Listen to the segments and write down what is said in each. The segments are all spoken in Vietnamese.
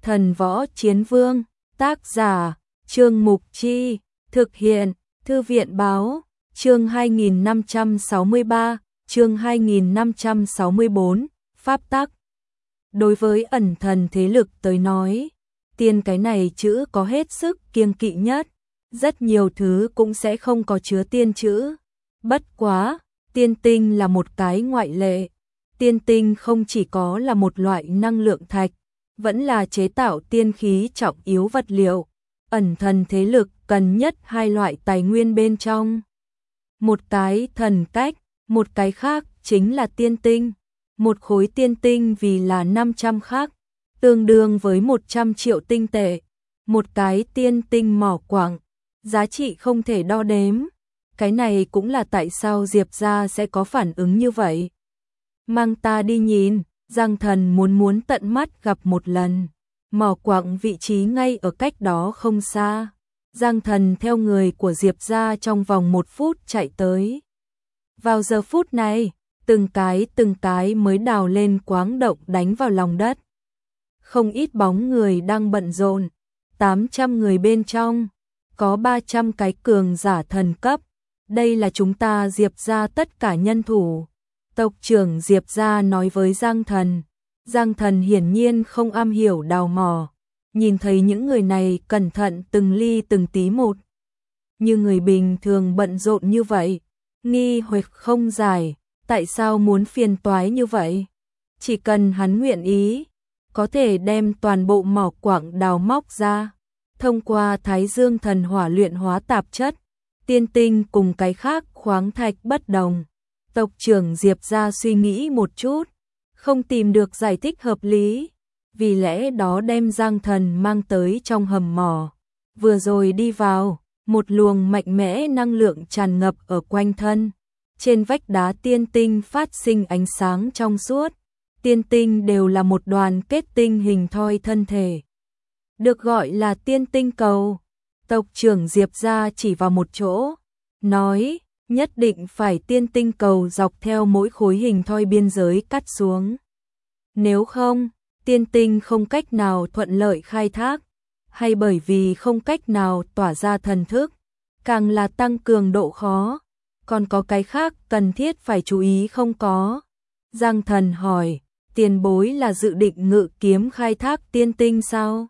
Thần Võ Chiến Vương, tác giả, Trương Mục Chi, thực hiện, Thư viện Báo, chương 2563, chương 2564, Pháp tắc. Đối với ẩn thần thế lực tới nói, tiên cái này chữ có hết sức kiêng kỵ nhất, rất nhiều thứ cũng sẽ không có chứa tiên chữ. Bất quá, tiên tinh là một cái ngoại lệ. Tiên tinh không chỉ có là một loại năng lượng thạch, vẫn là chế tạo tiên khí trọng yếu vật liệu. Ẩn thần thế lực cần nhất hai loại tài nguyên bên trong. Một cái thần cách, một cái khác chính là tiên tinh. Một khối tiên tinh vì là 500 khắc, tương đương với 100 triệu tinh tệ. Một cái tiên tinh mỏ quặng, giá trị không thể đo đếm. Cái này cũng là tại sao Diệp gia sẽ có phản ứng như vậy. Mang ta đi nhìn, Giang Thần muốn tận mắt gặp một lần. Mỏ quặng vị trí ngay ở cách đó không xa. Giang Thần theo người của Diệp gia trong vòng 1 phút chạy tới. Vào giờ phút này, từng cái mới đào lên quáng động đánh vào lòng đất. Không ít bóng người đang bận rộn, 800 người bên trong, có 300 cái cường giả thần cấp. Đây là chúng ta Diệp gia tất cả nhân thủ. Tộc trưởng Diệp gia nói với Giang Thần. Giang Thần hiển nhiên không am hiểu đào mỏ, nhìn thấy những người này cẩn thận từng ly từng tí một. Như người bình thường bận rộn như vậy, nghi hoặc không giải, tại sao muốn phiền toái như vậy? Chỉ cần hắn nguyện ý, có thể đem toàn bộ mỏ quặng đào móc ra, thông qua Thái Dương thần hỏa luyện hóa tạp chất, tiên tinh cùng cái khác khoáng thạch bất đồng. Tộc trưởng Diệp gia suy nghĩ một chút, không tìm được giải thích hợp lý, vì lẽ đó đem Giang Thần mang tới trong hầm mỏ. Vừa rồi đi vào, một luồng mạnh mẽ năng lượng tràn ngập ở quanh thân. Trên vách đá tiên tinh phát sinh ánh sáng trong suốt. Tiên tinh đều là một đoàn kết tinh hình thoi thân thể, được gọi là tiên tinh cầu. Tộc trưởng Diệp gia chỉ vào một chỗ, nói nhất định phải tiên tinh cầu dọc theo mỗi khối hình thoi biên giới cắt xuống. Nếu không, tiên tinh không cách nào thuận lợi khai thác, hay bởi vì không cách nào tỏa ra thần thức, càng là tăng cường độ khó. Còn có cái khác cần thiết phải chú ý không có? Giang Thần hỏi, tiền bối là dự định ngự kiếm khai thác tiên tinh sao?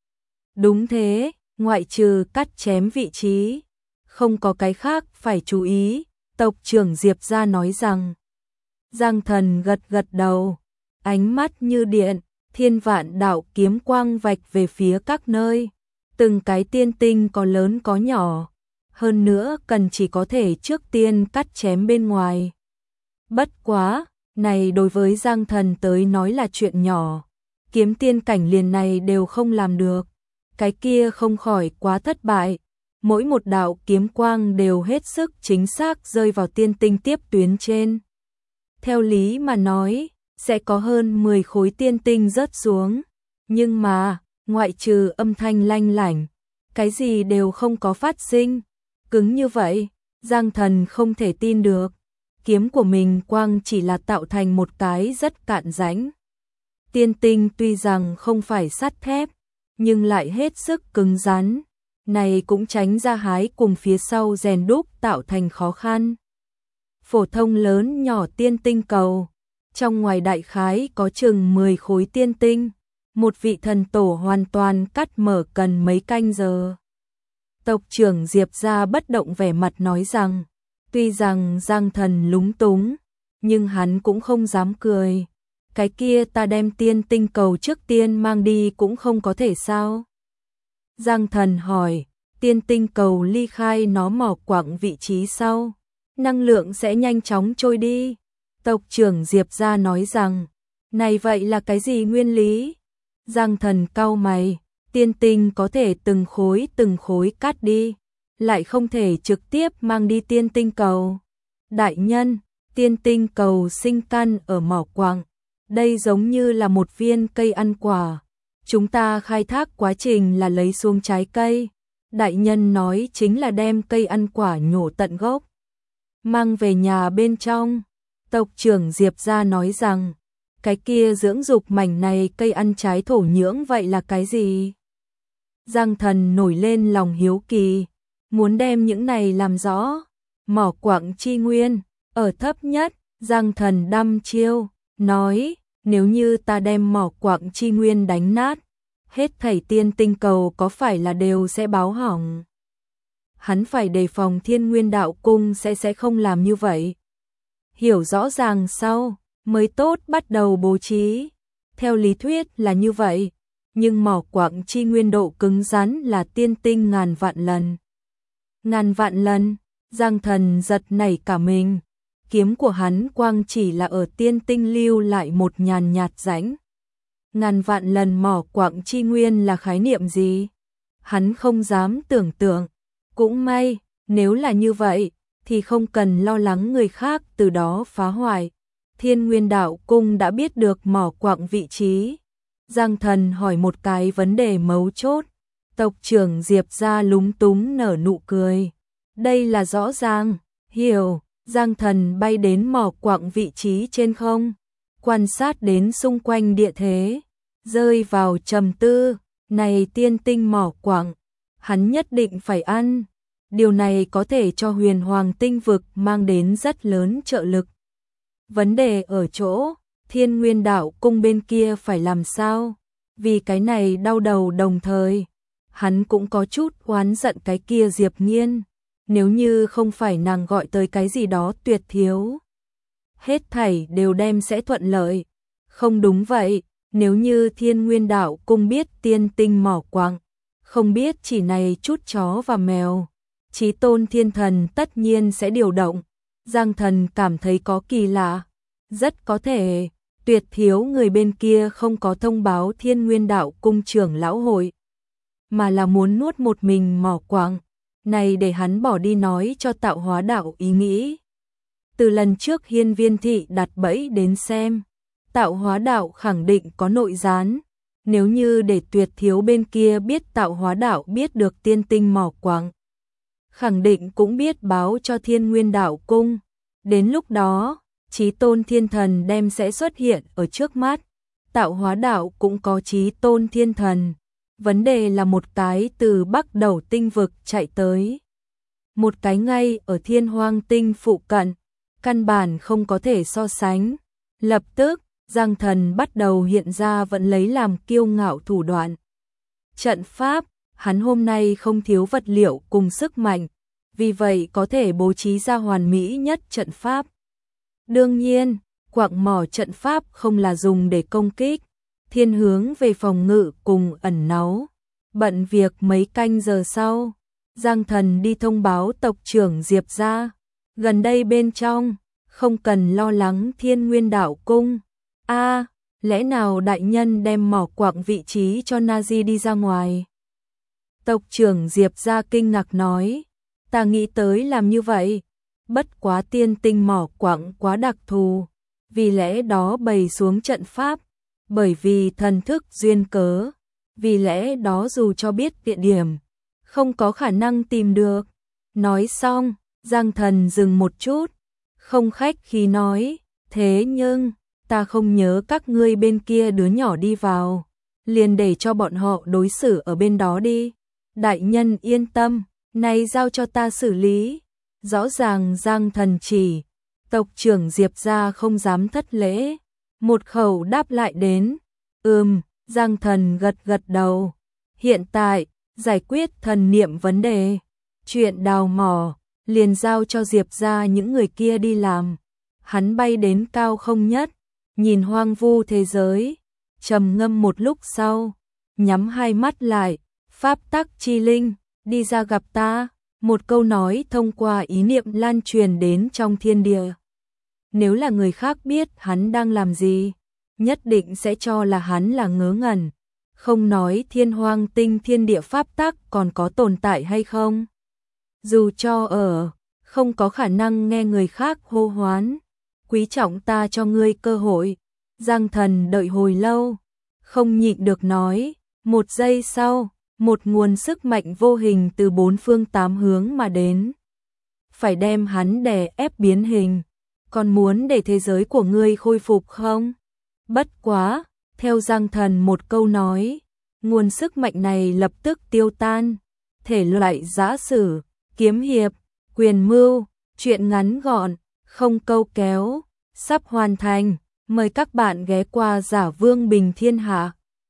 Đúng thế, ngoại trừ cắt chém vị trí, không có cái khác phải chú ý, tộc trưởng Diệp gia nói rằng. Giang Thần gật đầu, ánh mắt như điện, thiên vạn đạo kiếm quang vạch về phía các nơi. Từng cái tiên tinh có lớn có nhỏ, hơn nữa cần chỉ có thể trước tiên cắt chém bên ngoài. Bất quá, này đối với Giang Thần tới nói là chuyện nhỏ, kiếm tiên cảnh liền này đều không làm được, cái kia không khỏi quá thất bại. Mỗi một đạo kiếm quang đều hết sức chính xác rơi vào tiên tinh tiếp tuyến trên. Theo lý mà nói, sẽ có hơn 10 khối tiên tinh rớt xuống, nhưng mà, ngoại trừ âm thanh lanh lảnh, cái gì đều không có phát sinh. Cứng như vậy, Giang Thần không thể tin được. Kiếm của mình quang chỉ là tạo thành một cái rất cạn rãnh. Tiên tinh tuy rằng không phải sắt thép, nhưng lại hết sức cứng rắn. Này cũng tránh ra hái cùng phía sau rèn đúc tạo thành khó khăn. Phổ thông lớn nhỏ tiên tinh cầu, trong ngoài đại khái có chừng 10 khối tiên tinh. Một vị thần tổ hoàn toàn cắt mở cần mấy canh giờ. Tộc trưởng Diệp gia bất động vẻ mặt nói rằng, tuy rằng Giang Thần lúng túng, nhưng hắn cũng không dám cười. Cái kia ta đem tiên tinh cầu trước tiên mang đi cũng không có thể sao? Giang Thần hỏi, tiên tinh cầu ly khai nó mỏ quặng vị trí sau, năng lượng sẽ nhanh chóng trôi đi. Tộc trưởng Diệp gia nói rằng, này vậy là cái gì nguyên lý? Giang Thần cau mày, tiên tinh có thể từng khối cắt đi, lại không thể trực tiếp mang đi tiên tinh cầu. Đại nhân, tiên tinh cầu sinh căn ở mỏ quặng, đây giống như là một viên cây ăn quả. Chúng ta khai thác quá trình là lấy xuống trái cây. Đại nhân nói chính là đem cây ăn quả nhổ tận gốc, mang về nhà bên trong. Tộc trưởng Diệp gia nói rằng, Cái kia dưỡng dục mảnh này cây ăn trái thổ nhưỡng vậy là cái gì? Giang Thần nổi lên lòng hiếu kỳ, muốn đem những này làm rõ. Mỏ quặng chi nguyên, ở thấp nhất, Giang Thần đăm chiêu, nói, nếu như ta đem mỏ quặng chi nguyên đánh nát, hết thảy tiên tinh cầu có phải là đều sẽ báo hỏng? Hắn phải đề phòng Thiên Nguyên Đạo Cung sẽ không làm như vậy. Hiểu rõ ràng sau, mới tốt bắt đầu bố trí. Theo lý thuyết là như vậy, nhưng mỏ quặng chi nguyên độ cứng rắn là tiên tinh ngàn vạn lần. Ngàn vạn lần, Giang Thần giật nảy cả mình. Kiếm của hắn quang chỉ là ở tiên tinh lưu lại một nhàn nhạt rãnh. Ngàn vạn lần mỏ quặng chi nguyên là khái niệm gì? Hắn không dám tưởng tượng. Cũng may, nếu là như vậy, thì không cần lo lắng người khác từ đó phá hoại. Thiên Nguyên Đạo Cung đã biết được mỏ quặng vị trí. Giang Thần hỏi một cái vấn đề mấu chốt. Tộc trưởng Diệp gia lúng túng nở nụ cười. Đây là rõ ràng, hiểu. Giang Thần bay đến mỏ quặng vị trí trên không, quan sát đến xung quanh địa thế, rơi vào trầm tư. Này tiên tinh mỏ quặng, hắn nhất định phải ăn. Điều này có thể cho Huyền Hoàng tinh vực mang đến rất lớn trợ lực. Vấn đề ở chỗ, Thiên Nguyên Đạo Cung bên kia phải làm sao? Vì cái này đau đầu đồng thời, hắn cũng có chút oán giận cái kia Diệp Nghiên. Nếu như không phải nàng gọi tới cái gì đó tuyệt thiếu, hết thảy đều đem sẽ thuận lợi. Không đúng vậy, nếu như Thiên Nguyên Đạo Cung biết tiên tinh mỏ quặng, không biết chỉ này chút chó và mèo, Chí Tôn Thiên Thần tất nhiên sẽ điều động. Giang Thần cảm thấy có kỳ lạ, rất có thể tuyệt thiếu người bên kia không có thông báo Thiên Nguyên Đạo Cung trưởng lão hội, mà là muốn nuốt một mình mỏ quặng. Này để hắn bỏ đi nói cho Tạo Hóa Đạo ý nghĩ. Từ lần trước Hiên Viên Thị đặt bẫy đến xem, Tạo Hóa Đạo khẳng định có nội gián. Nếu như để tuyệt thiếu bên kia biết Tạo Hóa Đạo biết được tiên tinh mỏ quặng, khẳng định cũng biết báo cho Thiên Nguyên Đạo Cung. Đến lúc đó, Chí Tôn Thiên Thần đem sẽ xuất hiện ở trước mắt. Tạo Hóa Đạo cũng có Chí Tôn Thiên Thần. Vấn đề là một cái từ Bắc Đầu tinh vực chạy tới, một cái ngay ở Thiên Hoang tinh phụ cận, căn bản không có thể so sánh. Lập tức, Giang Thần bắt đầu hiện ra vẫn lấy làm kiêu ngạo thủ đoạn. Trận pháp, hắn hôm nay không thiếu vật liệu cùng sức mạnh, vì vậy có thể bố trí ra hoàn mỹ nhất trận pháp. Đương nhiên, quặng mỏ trận pháp không là dùng để công kích, thiên hướng về phòng ngự cùng ẩn náu. Bận việc mấy canh giờ sau, Giang Thần đi thông báo tộc trưởng Diệp gia, gần đây bên trong, không cần lo lắng Thiên Nguyên Đạo Cung. Lẽ nào đại nhân đem mỏ quặng vị trí cho Nazi đi ra ngoài? Tộc trưởng Diệp gia kinh ngạc nói, ta nghĩ tới làm như vậy, bất quá tiên tinh mỏ quặng quá đặc thù, vì lẽ đó bày xuống trận pháp, bởi vì thần thức duyên cớ, vì lẽ đó dù cho biết địa điểm, không có khả năng tìm được. Nói xong, Giang Thần dừng một chút, không khách khí nói, thế nhưng, ta không nhớ các ngươi bên kia đứa nhỏ đi vào, liền để cho bọn họ đối xử ở bên đó đi. Đại nhân yên tâm, này giao cho ta xử lý. Rõ ràng Giang Thần chỉ, tộc trưởng Diệp gia không dám thất lễ, một khẩu đáp lại đến. Giang Thần gật gật đầu. Hiện tại, giải quyết thần niệm vấn đề, chuyện đào mỏ, liền giao cho Diệp gia những người kia đi làm. Hắn bay đến cao không nhất, nhìn hoang vu thế giới, trầm ngâm một lúc sau, nhắm hai mắt lại, pháp tắc chi linh, đi ra gặp ta. Một câu nói thông qua ý niệm lan truyền đến trong thiên địa. Nếu là người khác biết hắn đang làm gì, nhất định sẽ cho là hắn là ngớ ngẩn. Không nói Thiên Hoang tinh thiên địa pháp tắc còn có tồn tại hay không. Dù cho không có khả năng nghe người khác hô hoán. Quý trọng ta cho ngươi cơ hội. Giang Thần đợi hồi lâu, không nhịn được nói. Một giây sau, một nguồn sức mạnh vô hình từ bốn phương tám hướng mà đến. Phải đem hắn đè ép biến hình. Còn muốn để thế giới của ngươi khôi phục không? Bất quá, theo Giang Thần một câu nói, nguồn sức mạnh này lập tức tiêu tan. Thể loại giã sử, kiếm hiệp, quyền mưu, truyện ngắn gọn, không câu kéo, sắp hoàn thành. Mời các bạn ghé qua Giả Vương Bình Thiên Hạ.